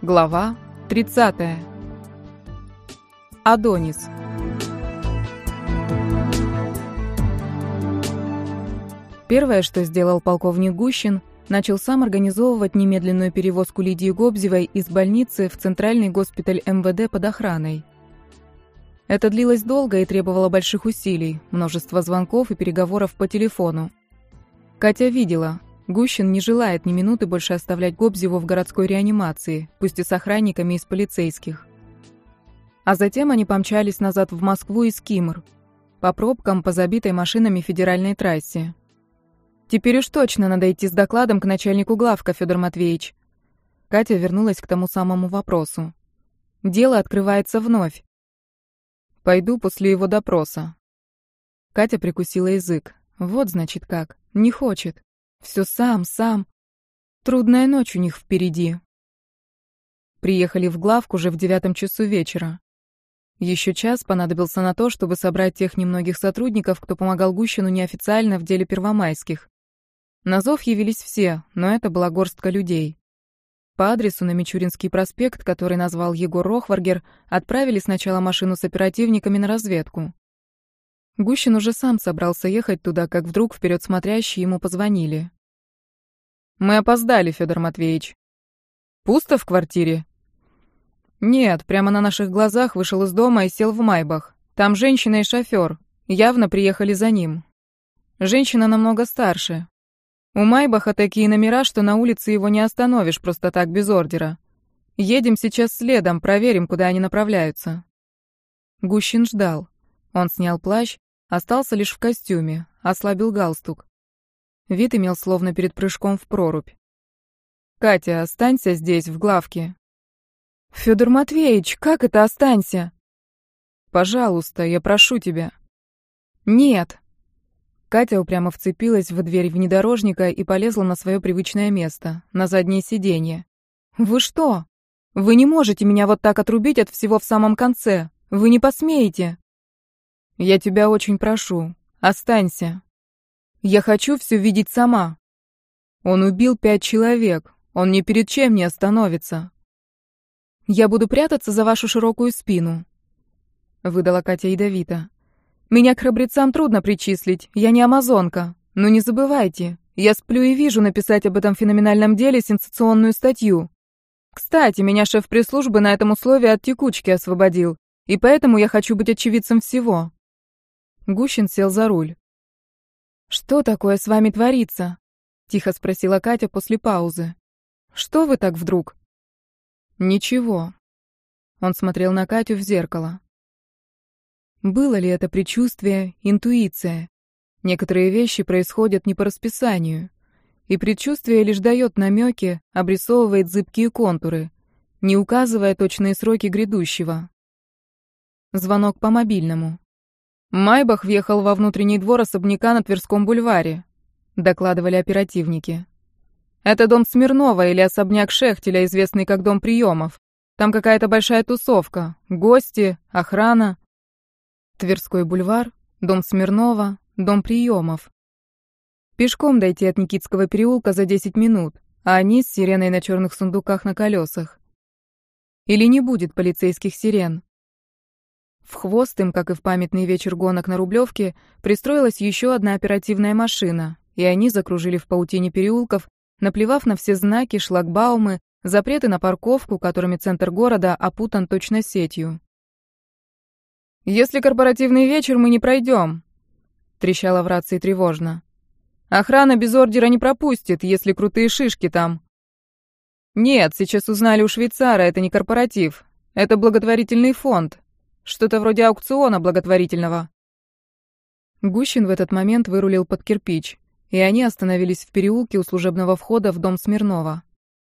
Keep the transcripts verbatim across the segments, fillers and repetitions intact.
Глава тридцатая. Адонис. Первое, что сделал полковник Гущин, начал сам организовывать немедленную перевозку Лидии Гобзевой из больницы в центральный госпиталь эм вэ дэ под охраной. Это длилось долго и требовало больших усилий, множества звонков и переговоров по телефону. Катя видела, Гущин не желает ни минуты больше оставлять Гобзеву в городской реанимации, пусть и с охранниками из полицейских. А затем они помчались назад в Москву из Кимр, по пробкам по забитой машинами федеральной трассе. Теперь уж точно надо идти с докладом к начальнику главка, Федор Матвеевич. Катя вернулась к тому самому вопросу. Дело открывается вновь. Пойду после его допроса. Катя прикусила язык. Вот значит как. Не хочет. Все сам, сам. Трудная ночь у них впереди. Приехали в главк уже в девятом часу вечера. Еще час понадобился на то, чтобы собрать тех немногих сотрудников, кто помогал Гущину неофициально в деле Первомайских. На зов явились все, но это была горстка людей. По адресу на Мичуринский проспект, который назвал Егор Рохваргер, отправили сначала машину с оперативниками на разведку. Гущин уже сам собрался ехать туда, как вдруг вперед смотрящие ему позвонили. «Мы опоздали, Федор Матвеевич». «Пусто в квартире?» «Нет, прямо на наших глазах вышел из дома и сел в Майбах. Там женщина и шофер. Явно приехали за ним. Женщина намного старше. У Майбаха такие номера, что на улице его не остановишь просто так без ордера. Едем сейчас следом, проверим, куда они направляются». Гущин ждал. Он снял плащ, остался лишь в костюме, ослабил галстук. Вид имел словно перед прыжком в прорубь. «Катя, останься здесь, в главке». «Федор Матвеевич, как это останься?» «Пожалуйста, я прошу тебя». «Нет». Катя упрямо вцепилась в дверь внедорожника и полезла на свое привычное место, на заднее сиденье. «Вы что? Вы не можете меня вот так отрубить от всего в самом конце. Вы не посмеете». «Я тебя очень прошу, останься. Я хочу все видеть сама. Он убил пять человек, он ни перед чем не остановится». «Я буду прятаться за вашу широкую спину», — выдала Катя ядовито. «Меня к храбрецам трудно причислить, я не амазонка. Но не забывайте, я сплю и вижу написать об этом феноменальном деле сенсационную статью. Кстати, меня шеф пресс-службы на этом условии от текучки освободил, и поэтому я хочу быть очевидцем всего». Гущин сел за руль. «Что такое с вами творится?» — тихо спросила Катя после паузы. «Что вы так вдруг?» «Ничего». Он смотрел на Катю в зеркало. Было ли это предчувствие, интуиция? Некоторые вещи происходят не по расписанию, и предчувствие лишь дает намеки, обрисовывает зыбкие контуры, не указывая точные сроки грядущего. Звонок по мобильному. «Майбах въехал во внутренний двор особняка на Тверском бульваре», — докладывали оперативники. «Это дом Смирнова или особняк Шехтеля, известный как дом приемов. Там какая-то большая тусовка, гости, охрана». Тверской бульвар, дом Смирнова, дом приемов. Пешком дойти от Никитского переулка за десять минут, а они с сиреной на черных сундуках на колесах. Или не будет полицейских сирен. В хвост им, как и в памятный вечер гонок на Рублевке, пристроилась еще одна оперативная машина, и они закружили в паутине переулков, наплевав на все знаки, шлагбаумы, запреты на парковку, которыми центр города опутан точно сетью. «Если корпоративный вечер, мы не пройдем», — трещала в рации тревожно. «Охрана без ордера не пропустит, если крутые шишки там». «Нет, сейчас узнали у швейцара, это не корпоратив, это благотворительный фонд. Что-то вроде аукциона благотворительного». Гущин в этот момент вырулил под кирпич, и они остановились в переулке у служебного входа в дом Смирнова.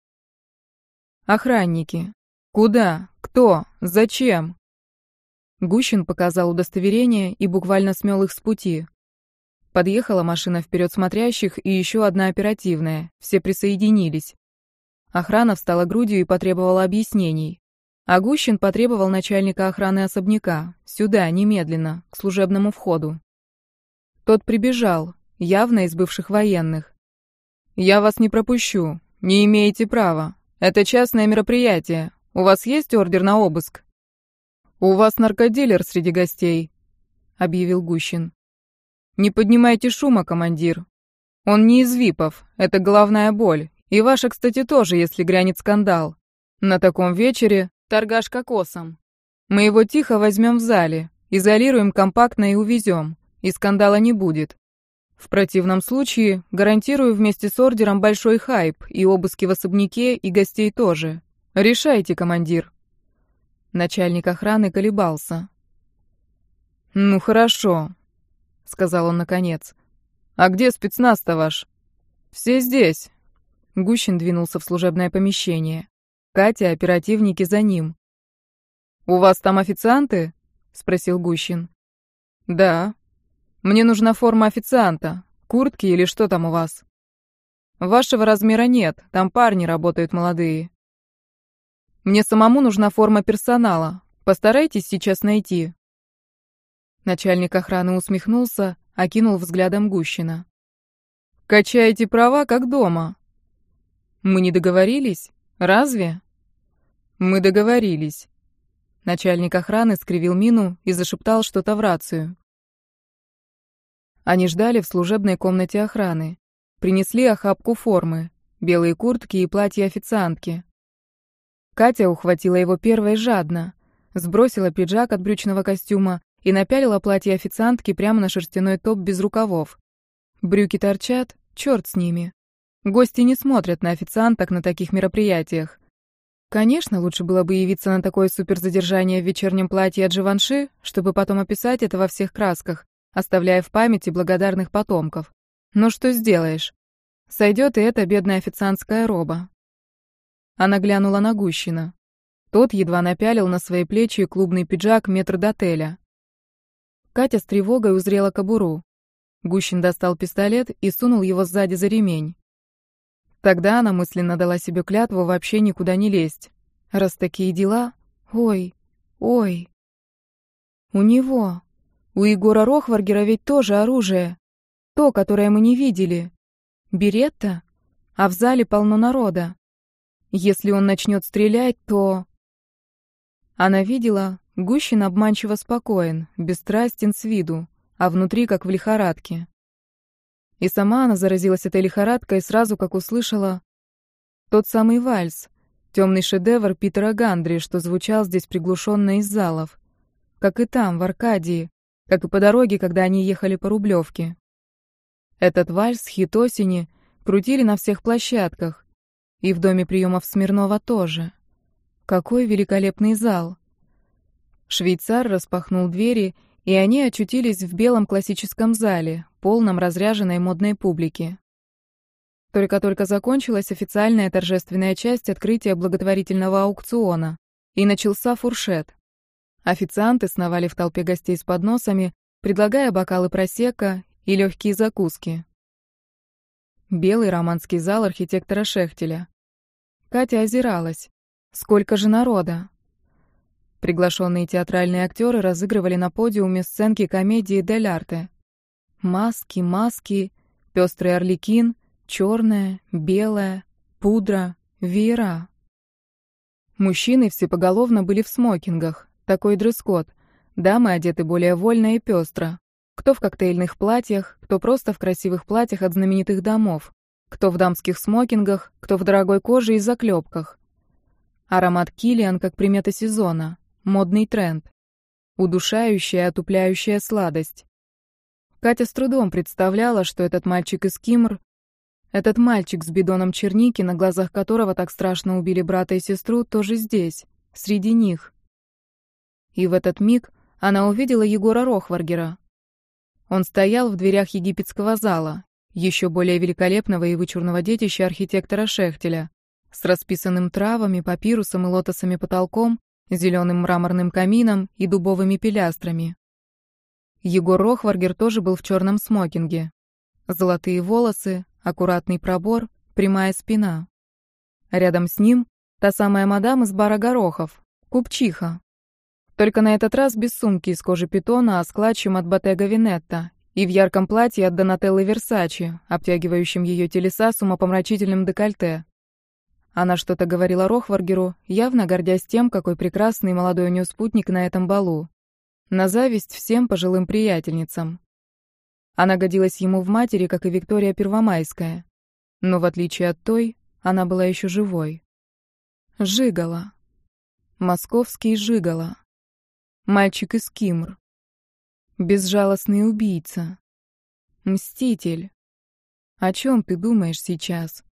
«Охранники. Куда? Кто? Зачем?» Гущин показал удостоверение и буквально смел их с пути. Подъехала машина вперед смотрящих и еще одна оперативная, все присоединились. Охрана встала грудью и потребовала объяснений. А Гущин потребовал начальника охраны особняка, сюда, немедленно, к служебному входу. Тот прибежал, явно из бывших военных. «Я вас не пропущу, не имеете права. Это частное мероприятие. У вас есть ордер на обыск?» «У вас наркодилер среди гостей», — объявил Гущин. «Не поднимайте шума, командир. Он не из випов, это головная боль. И ваша, кстати, тоже, если грянет скандал. На таком вечере торгаш кокосом. Мы его тихо возьмем в зале, изолируем компактно и увезем, и скандала не будет. В противном случае гарантирую вместе с ордером большой хайп, и обыски в особняке, и гостей тоже. Решайте, командир». Начальник охраны колебался. «Ну хорошо», — сказал он наконец. «А где спецназ-то ваш?» «Все здесь». Гущин двинулся в служебное помещение. Катя, оперативники за ним. «У вас там официанты?» — спросил Гущин. «Да. Мне нужна форма официанта. Куртки или что там у вас?» «Вашего размера нет, там парни работают молодые». «Мне самому нужна форма персонала. Постарайтесь сейчас найти». Начальник охраны усмехнулся, окинул взглядом Гущина. «Качаете права, как дома». «Мы не договорились? Разве?» «Мы договорились». Начальник охраны скривил мину и зашептал что-то в рацию. Они ждали в служебной комнате охраны. Принесли охапку формы, белые куртки и платья официантки. Катя ухватила его первой жадно, сбросила пиджак от брючного костюма и напялила платье официантки прямо на шерстяной топ без рукавов. Брюки торчат, черт с ними. Гости не смотрят на официанток на таких мероприятиях. Конечно, лучше было бы явиться на такое суперзадержание в вечернем платье от Живанши, чтобы потом описать это во всех красках, оставляя в памяти благодарных потомков. Но что сделаешь? Сойдет и эта бедная официантская роба. Она глянула на Гущина. Тот едва напялил на свои плечи клубный пиджак метрдотеля. Катя с тревогой узрела кобуру. Гущин достал пистолет и сунул его сзади за ремень. Тогда она мысленно дала себе клятву вообще никуда не лезть. Раз такие дела... Ой, ой. У него, у Егора Рохваргера ведь тоже оружие. То, которое мы не видели. Беретта? А в зале полно народа. Если он начнет стрелять, то... Она видела, Гущин обманчиво спокоен, бесстрастен с виду, а внутри как в лихорадке. И сама она заразилась этой лихорадкой сразу, как услышала тот самый вальс, темный шедевр Питера Гандри, что звучал здесь приглушенно из залов. Как и там, в Аркадии, как и по дороге, когда они ехали по Рублевке. Этот вальс, хит осени, крутили на всех площадках. И в доме приемов Смирнова тоже. Какой великолепный зал! Швейцар распахнул двери, и они очутились в белом классическом зале, полном разряженной модной публики. Только-только закончилась официальная торжественная часть открытия благотворительного аукциона, и начался фуршет. Официанты сновали в толпе гостей с подносами, предлагая бокалы просекко и легкие закуски. Белый романский зал архитектора Шехтеля. Катя озиралась. Сколько же народа! Приглашенные театральные актеры разыгрывали на подиуме сценки комедии «Дель арте». Маски, маски, пестрый орликин, черная, белая, пудра, веера. Мужчины всепоголовно были в смокингах, такой дресс-код. Дамы одеты более вольно и пестро. Кто в коктейльных платьях, кто просто в красивых платьях от знаменитых домов. Кто в дамских смокингах, кто в дорогой коже и заклепках. Аромат Килиан как примета сезона. Модный тренд. Удушающая, отупляющая сладость. Катя с трудом представляла, что этот мальчик из Кимр, этот мальчик с бидоном черники, на глазах которого так страшно убили брата и сестру, тоже здесь, среди них. И в этот миг она увидела Егора Рохваргера. Он стоял в дверях египетского зала, еще более великолепного и вычурного детища архитектора Шехтеля, с расписанным травами, папирусом и лотосами потолком, зеленым мраморным камином и дубовыми пилястрами. Егор Рохваргер тоже был в черном смокинге. Золотые волосы, аккуратный пробор, прямая спина. Рядом с ним та самая мадам из бара Горохов, купчиха. Только на этот раз без сумки из кожи питона, а с клатчем от Bottega Veneta и в ярком платье от Донателлы Версачи, обтягивающем ее телеса с умопомрачительным декольте. Она что-то говорила Рохваргеру, явно гордясь тем, какой прекрасный молодой у нее спутник на этом балу. На зависть всем пожилым приятельницам. Она годилась ему в матери, как и Виктория Первомайская. Но в отличие от той, она была еще живой. Жигало. Московский Жигало. Мальчик из Кимр. Безжалостный убийца. Мститель. О чем ты думаешь сейчас?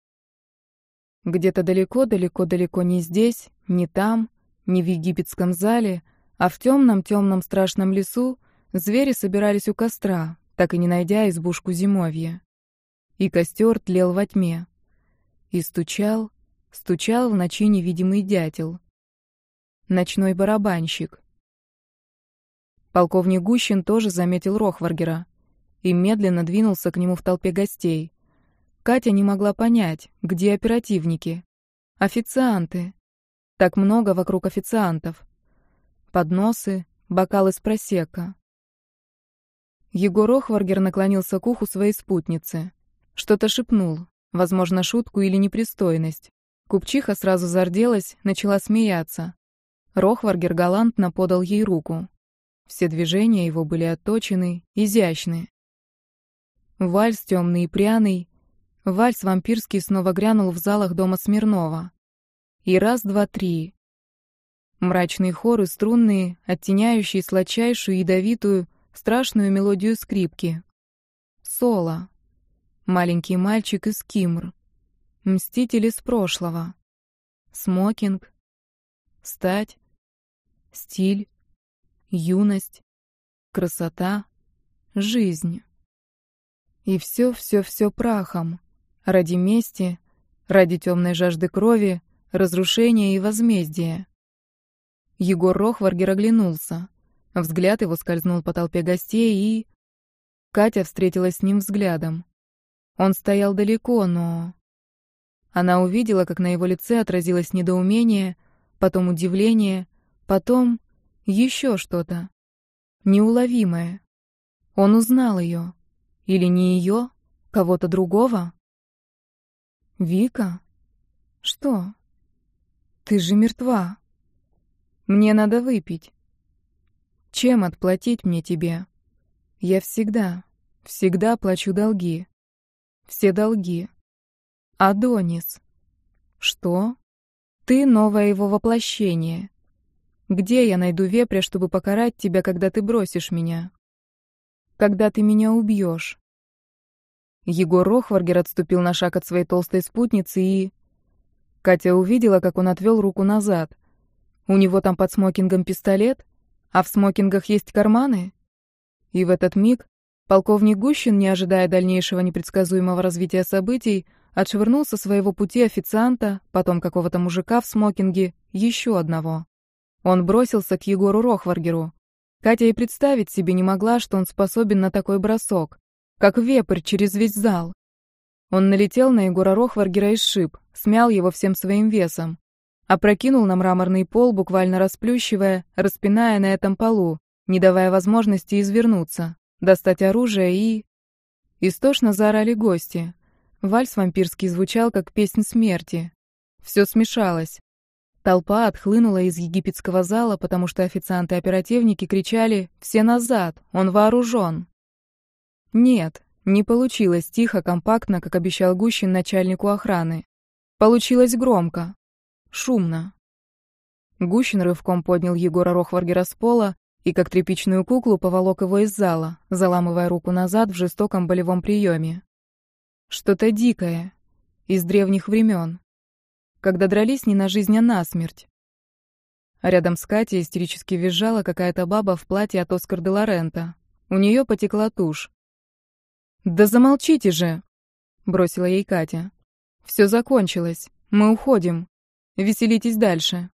Где-то далеко-далеко-далеко не здесь, не там, не в египетском зале, а в темном-темном страшном лесу звери собирались у костра, так и не найдя избушку зимовья. И костер тлел во тьме. И стучал, стучал в ночи невидимый дятел. Ночной барабанщик. Полковник Гущин тоже заметил Рохваргера и медленно двинулся к нему в толпе гостей. Катя не могла понять, где оперативники. Официанты. Так много вокруг официантов. Подносы, бокалы с просекко. Егор Рохваргер наклонился к уху своей спутницы. Что-то шепнул, возможно, шутку или непристойность. Купчиха сразу зарделась, начала смеяться. Рохваргер галантно подал ей руку. Все движения его были отточены, изящны. Вальс темный и пряный, вальс вампирский снова грянул в залах дома Смирнова. И раз, два, три. Мрачные хоры струнные, оттеняющие сладчайшую, ядовитую, страшную мелодию скрипки. Соло. Маленький мальчик из Кимр. Мститель из прошлого. Смокинг. Стать. Стиль. Юность. Красота. Жизнь. И все-все-все прахом. Ради мести, ради темной жажды крови, разрушения и возмездия. Егор Рохваргер оглянулся. Взгляд его скользнул по толпе гостей, и... Катя встретилась с ним взглядом. Он стоял далеко, но... Она увидела, как на его лице отразилось недоумение, потом удивление, потом еще что-то. Неуловимое. Он узнал ее. Или не ее, кого-то другого? «Вика? Что? Ты же мертва. Мне надо выпить. Чем отплатить мне тебе? Я всегда, всегда плачу долги. Все долги. Адонис. Что? Ты новое его воплощение. Где я найду вепря, чтобы покарать тебя, когда ты бросишь меня? Когда ты меня убьешь?» Егор Рохваргер отступил на шаг от своей толстой спутницы и... Катя увидела, как он отвел руку назад. У него там под смокингом пистолет, а в смокингах есть карманы. И в этот миг полковник Гущин, не ожидая дальнейшего непредсказуемого развития событий, отшвырнул со своего пути официанта, потом какого-то мужика в смокинге, еще одного. Он бросился к Егору Рохваргеру. Катя и представить себе не могла, что он способен на такой бросок, как вепрь через весь зал. Он налетел на Егора Рохваргера и сшиб, смял его всем своим весом, опрокинул на мраморный пол, буквально расплющивая, распиная на этом полу, не давая возможности извернуться, достать оружие и... Истошно заорали гости. Вальс вампирский звучал, как песнь смерти. Все смешалось. Толпа отхлынула из египетского зала, потому что официанты-оперативники кричали «Все назад! Он вооружен!». Нет, не получилось тихо, компактно, как обещал Гущин начальнику охраны. Получилось громко, шумно. Гущин рывком поднял Егора Рохваргера с пола и, как тряпичную куклу, поволок его из зала, заламывая руку назад в жестоком болевом приеме. Что-то дикое, из древних времен, когда дрались не на жизнь, а на смерть. А рядом с Катей истерически визжала какая-то баба в платье от Оскар де Лорента. У нее потекла тушь. «Да замолчите же!» — бросила ей Катя. «Все закончилось. Мы уходим. Веселитесь дальше».